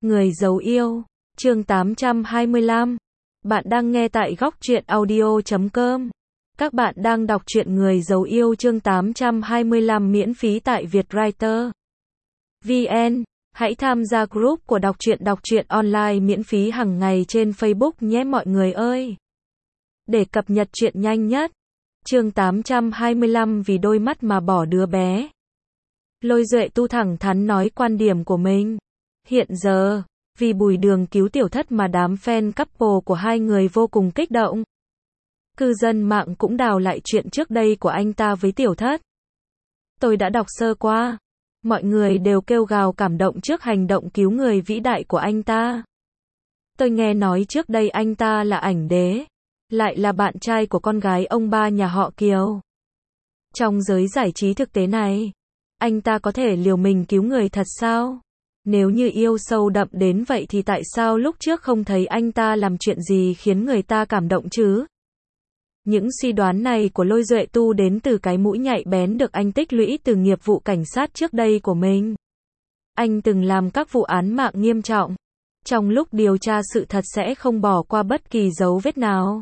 Người giấu yêu, chương 825. Bạn đang nghe tại góc truyện audio.com. Các bạn đang đọc truyện Người giấu yêu chương 825 miễn phí tại Vietwriter VN. Hãy tham gia group của đọc truyện online miễn phí hàng ngày trên Facebook nhé mọi người ơi. Để cập nhật truyện nhanh nhất. Chương 825 vì đôi mắt mà bỏ đứa bé. Lôi Duệ Tu thẳng thắn nói quan điểm của mình. Hiện giờ, vì Bùi Đường cứu Tiểu Thất mà đám fan couple của hai người vô cùng kích động. Cư dân mạng cũng đào lại chuyện trước đây của anh ta với Tiểu Thất. Tôi đã đọc sơ qua. Mọi người đều kêu gào cảm động trước hành động cứu người vĩ đại của anh ta. Tôi nghe nói trước đây anh ta là ảnh đế, lại là bạn trai của con gái ông ba nhà họ Kiều. Trong giới giải trí thực tế này, anh ta có thể liều mình cứu người thật sao? Nếu như yêu sâu đậm đến vậy thì tại sao lúc trước không thấy anh ta làm chuyện gì khiến người ta cảm động chứ? Những suy đoán này của Lôi Duệ Tu đến từ cái mũi nhạy bén được anh tích lũy từ nghiệp vụ cảnh sát trước đây của mình. Anh từng làm các vụ án mạng nghiêm trọng. Trong lúc điều tra sự thật sẽ không bỏ qua bất kỳ dấu vết nào.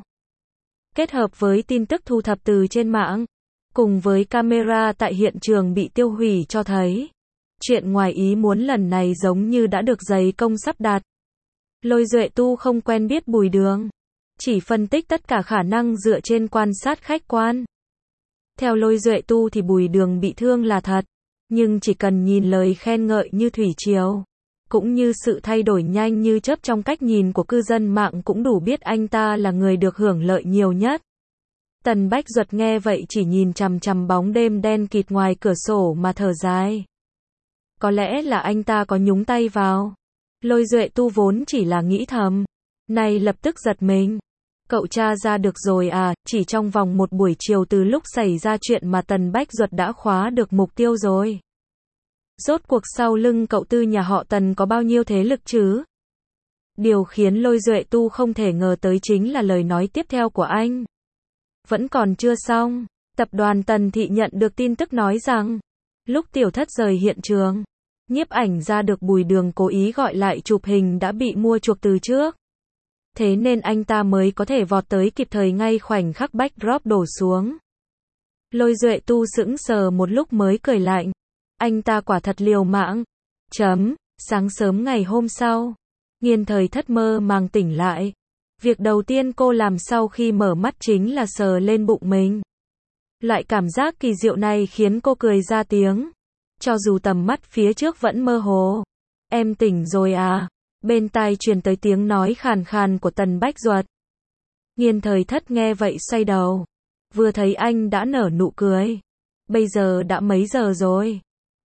Kết hợp với tin tức thu thập từ trên mạng, cùng với camera tại hiện trường bị tiêu hủy cho thấy, chuyện ngoài ý muốn lần này giống như đã được dày công sắp đặt. Lôi Duệ Tu không quen biết Bùi Đường, chỉ phân tích tất cả khả năng dựa trên quan sát khách quan. Theo Lôi Duệ Tu thì Bùi Đường bị thương là thật, nhưng chỉ cần nhìn lời khen ngợi như thủy triều, cũng như sự thay đổi nhanh như chớp trong cách nhìn của cư dân mạng cũng đủ biết anh ta là người được hưởng lợi nhiều nhất. Tần Bách Duật nghe vậy chỉ nhìn chằm chằm bóng đêm đen kịt ngoài cửa sổ mà thở dài. Có lẽ là anh ta có nhúng tay vào. Lôi Duệ Tu vốn chỉ là nghĩ thầm, nay lập tức giật mình. Cậu tra ra được rồi à? Chỉ trong vòng một buổi chiều từ lúc xảy ra chuyện mà Tần Bách Duật đã khóa được mục tiêu rồi. Rốt cuộc sau lưng cậu Tư nhà họ Tần có bao nhiêu thế lực chứ? Điều khiến Lôi Duệ Tu không thể ngờ tới chính là lời nói tiếp theo của anh. Vẫn còn chưa xong, tập đoàn Tần Thị nhận được tin tức nói rằng, lúc Tiểu Thất rời hiện trường, nhiếp ảnh ra được Bùi Đường cố ý gọi lại chụp hình đã bị mua chuộc từ trước. Thế nên anh ta mới có thể vọt tới kịp thời ngay khoảnh khắc backdrop đổ xuống. Lôi Duệ Tu sững sờ một lúc mới cười lạnh. Anh ta quả thật liều mạng. Sáng sớm ngày hôm sau, Nghiên Thời Thất mơ màng tỉnh lại. Việc đầu tiên cô làm sau khi mở mắt chính là sờ lên bụng mình. Loại cảm giác kỳ diệu này khiến cô cười ra tiếng. Cho dù tầm mắt phía trước vẫn mơ hồ. Em tỉnh rồi à? Bên tai truyền tới tiếng nói khàn khàn của Tần Bách Duật. Nghiên Thời Thất nghe vậy xoay đầu. Vừa thấy anh đã nở nụ cười. Bây giờ đã mấy giờ rồi?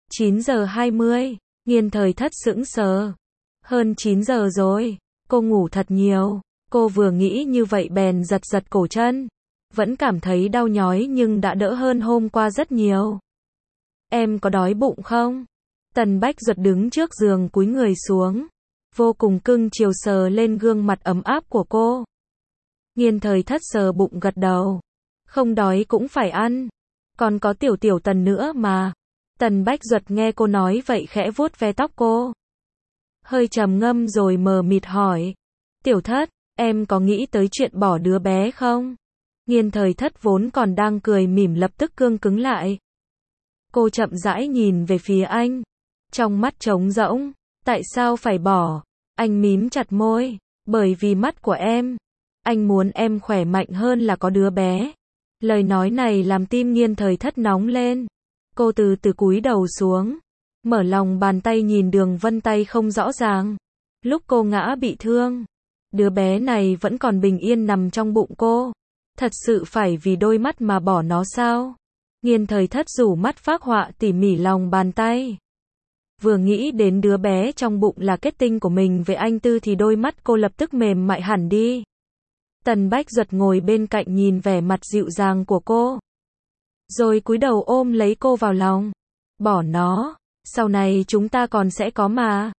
9:20. Nghiên Thời Thất sững sờ. Hơn 9 giờ rồi. Cô ngủ thật nhiều. Cô vừa nghĩ như vậy bèn giật giật cổ chân. Vẫn cảm thấy đau nhói nhưng đã đỡ hơn hôm qua rất nhiều. Em có đói bụng không? Tần Bách Duật đứng trước giường cúi người xuống. Vô cùng cưng chiều sờ lên gương mặt ấm áp của cô. Nghiên Thời Thất sờ bụng gật đầu. Không đói cũng phải ăn. Còn có Tiểu Tần nữa mà. Tần Bách Duật nghe cô nói vậy khẽ vuốt ve tóc cô. Hơi trầm ngâm rồi mờ mịt hỏi. Tiểu Thất, em có nghĩ tới chuyện bỏ đứa bé không? Nghiên Thời Thất vốn còn đang cười mỉm lập tức cương cứng lại. Cô chậm rãi nhìn về phía anh. Trong mắt trống rỗng. Tại sao phải bỏ? Anh mím chặt môi. Bởi vì mắt của em. Anh muốn em khỏe mạnh hơn là có đứa bé. Lời nói này làm tim Nghiên Thời Thất nóng lên. Cô từ từ cúi đầu xuống. Mở lòng bàn tay nhìn đường vân tay không rõ ràng. Lúc cô ngã bị thương. Đứa bé này vẫn còn bình yên nằm trong bụng cô. Thật sự phải vì đôi mắt mà bỏ nó sao? Nghiên Thời Thất rủ mắt phác họa tỉ mỉ lòng bàn tay. Vừa nghĩ đến đứa bé trong bụng là kết tinh của mình với anh Tư thì đôi mắt cô lập tức mềm mại hẳn đi. Tần Bách Duật ngồi bên cạnh nhìn vẻ mặt dịu dàng của cô. Rồi cúi đầu ôm lấy cô vào lòng. Bỏ nó, sau này chúng ta còn sẽ có mà.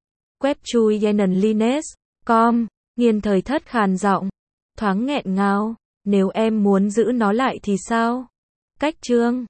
webchuyenenlines.com. Nghiên Thời Thất khàn giọng. Thoáng nghẹn ngào. Nếu em muốn giữ nó lại thì sao? Cách chương